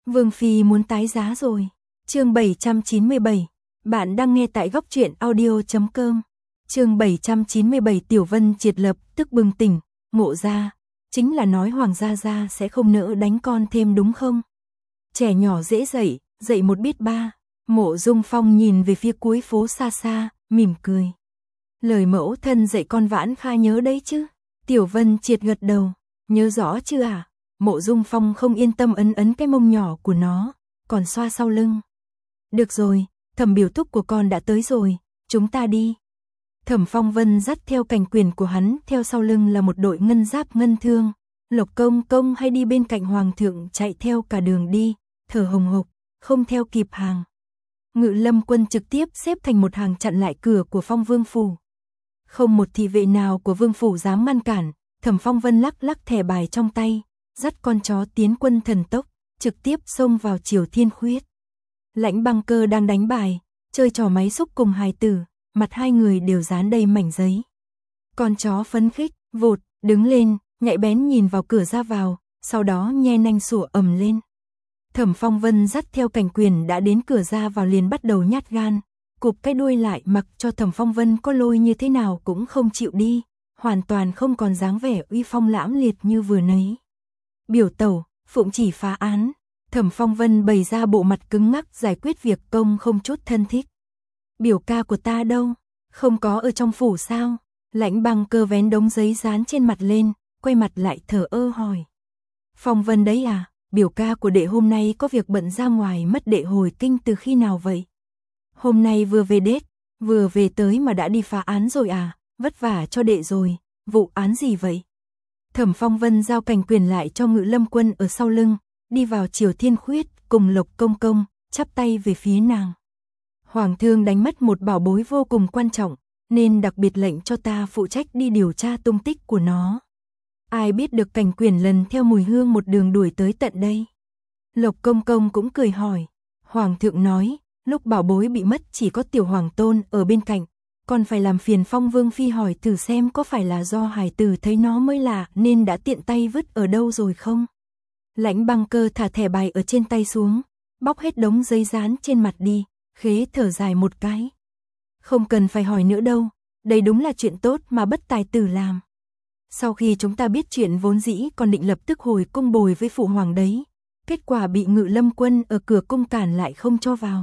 Vương Phi muốn tái giá rồi. Chương 797. Bạn đang nghe tại góc truyện audio.com. Chương 797. Tiểu Vân Triệt lập tức bừng tỉnh, ngộ ra, chính là nói Hoàng gia gia sẽ không nỡ đánh con thêm đúng không? Trẻ nhỏ dễ dạy, dạy một biết ba. Mộ Dung Phong nhìn về phía cuối phố xa xa, mỉm cười. Lời mẫu thân dạy con Vãn Kha nhớ đấy chứ? Tiểu Vân Triệt gật đầu, nhớ rõ chưa à? Mộ Dung Phong không yên tâm ấn ấn cái mông nhỏ của nó, còn xoa sau lưng. Được rồi, Thẩm biểu thúc của con đã tới rồi, chúng ta đi. Thẩm Phong Vân dắt theo cành quyền của hắn, theo sau lưng là một đội ngân giáp ngân thương. Lộc Công Công hay đi bên cạnh Hoàng thượng chạy theo cả đường đi, thở hồng hộc, không theo kịp hàng. Ngự Lâm quân trực tiếp xếp thành một hàng chặn lại cửa của Phong Vương phủ. Không một thị vệ nào của Vương phủ dám ngăn cản. Thẩm Phong Vân lắc lắc thẻ bài trong tay, dắt con chó tiến quân thần tốc, trực tiếp xông vào Triều Thiên Khuyết. Lãnh Băng Cơ đang đánh bài, chơi trò máy xúc cùng hài tử, mặt hai người đều dán đầy mảnh giấy. Con chó phấn khích, vụt, đứng lên, nhạy bén nhìn vào cửa ra vào, sau đó nhe nanh sủa ầm lên. Thẩm Phong Vân dắt theo cảnh quyền đã đến cửa ra vào liền bắt đầu nhát gan, cụp cái đuôi lại mặc cho Thẩm Phong Vân có lôi như thế nào cũng không chịu đi, hoàn toàn không còn dáng vẻ uy phong lãm liệt như vừa nãy. Biểu tẩu, phụng chỉ phá án. Thẩm Phong Vân bày ra bộ mặt cứng ngắc giải quyết việc công không chút thân thích. Biểu ca của ta đâu? Không có ở trong phủ sao? Lãnh Băng Cơ vén đống giấy dán trên mặt lên, quay mặt lại thở ơ hỏi. Phong Vân đấy à? Biểu ca của đệ hôm nay có việc bận ra ngoài mất đệ hồi kinh từ khi nào vậy? Hôm nay vừa về đết, vừa về tới mà đã đi phá án rồi à? Vất vả cho đệ rồi, vụ án gì vậy? Thẩm Phong Vân giao cảnh quyền lại cho Ngự Lâm quân ở sau lưng, đi vào Triều Thiên Khuyết cùng Lộc Công Công, chắp tay về phía nàng. Hoàng thương đánh mất một bảo bối vô cùng quan trọng, nên đặc biệt lệnh cho ta phụ trách đi điều tra tung tích của nó. Ai biết được cảnh quyền lần theo mùi hương một đường đuổi tới tận đây. Lộc Công Công cũng cười hỏi. Hoàng thượng nói, lúc bảo bối bị mất chỉ có tiểu hoàng tôn ở bên cạnh, còn phải làm phiền Phong Vương Phi hỏi thử xem có phải là do hài tử thấy nó mới lạ nên đã tiện tay vứt ở đâu rồi không? Lãnh Băng Cơ thả thẻ bài ở trên tay xuống, bóc hết đống giấy dán trên mặt đi, khế thở dài một cái. Không cần phải hỏi nữa đâu, đây đúng là chuyện tốt mà bất tài tử làm. Sau khi chúng ta biết chuyện vốn dĩ còn định lập tức hồi cung bồi với phụ hoàng đấy, kết quả bị Ngự Lâm quân ở cửa cung cản lại không cho vào.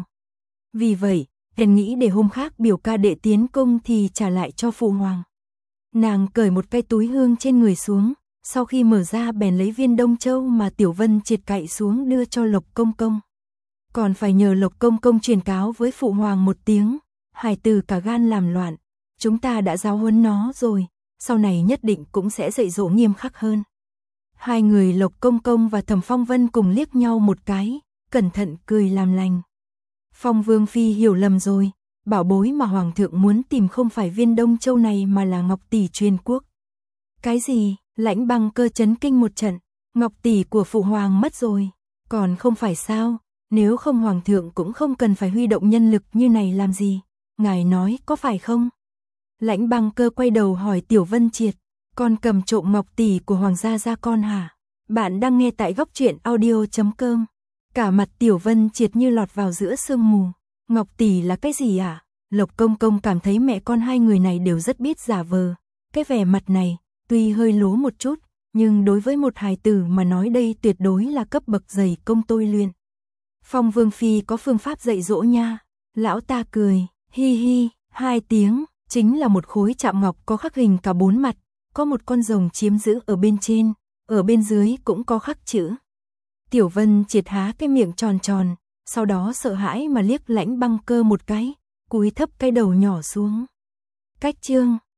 Vì vậy, hèn nghĩ để hôm khác biểu ca đệ tiến cung thì trả lại cho phụ hoàng. Nàng cởi một cái túi hương trên người xuống, sau khi mở ra bèn lấy viên Đông Châu mà Tiểu Vân Triệt cạy xuống đưa cho Lộc Công Công. Còn phải nhờ Lộc Công Công truyền cáo với phụ hoàng một tiếng, hài tử cả gan làm loạn, chúng ta đã giáo huấn nó rồi, sau này nhất định cũng sẽ dạy dỗ nghiêm khắc hơn. Hai người Lộc Công Công và Thẩm Phong Vân cùng liếc nhau một cái, cẩn thận cười làm lành. Phong Vương Phi hiểu lầm rồi, bảo bối mà Hoàng thượng muốn tìm không phải viên Đông Châu này mà là Ngọc Tỷ truyền quốc. Cái gì? Lãnh Băng Cơ chấn kinh một trận, Ngọc Tỷ của phụ hoàng mất rồi, còn không phải sao, nếu không Hoàng thượng cũng không cần phải huy động nhân lực như này làm gì, ngài nói có phải không? Lãnh Băng Cơ quay đầu hỏi Tiểu Vân Triệt, con cầm trộm Ngọc Tỷ của Hoàng gia gia con hả? Bạn đang nghe tại góc truyện audio.com. Cả mặt Tiểu Vân Triệt như lọt vào giữa sương mù. Ngọc Tỷ là cái gì ạ? Lộc Công Công cảm thấy mẹ con hai người này đều rất biết giả vờ. Cái vẻ mặt này, tuy hơi lố một chút, nhưng đối với một hài tử mà nói đây tuyệt đối là cấp bậc dày công tôi luyện. Phong Vương Phi có phương pháp dạy dỗ nha. Lão ta cười, hi hi, 2 tiếng, chính là một khối chạm ngọc có khắc hình cả 4 mặt, có một con rồng chiếm giữ ở bên trên, ở bên dưới cũng có khắc chữ. Tiểu Vân Triệt há cái miệng tròn tròn, sau đó sợ hãi mà liếc Lãnh Băng Cơ một cái, cúi thấp cái đầu nhỏ xuống. Cách chương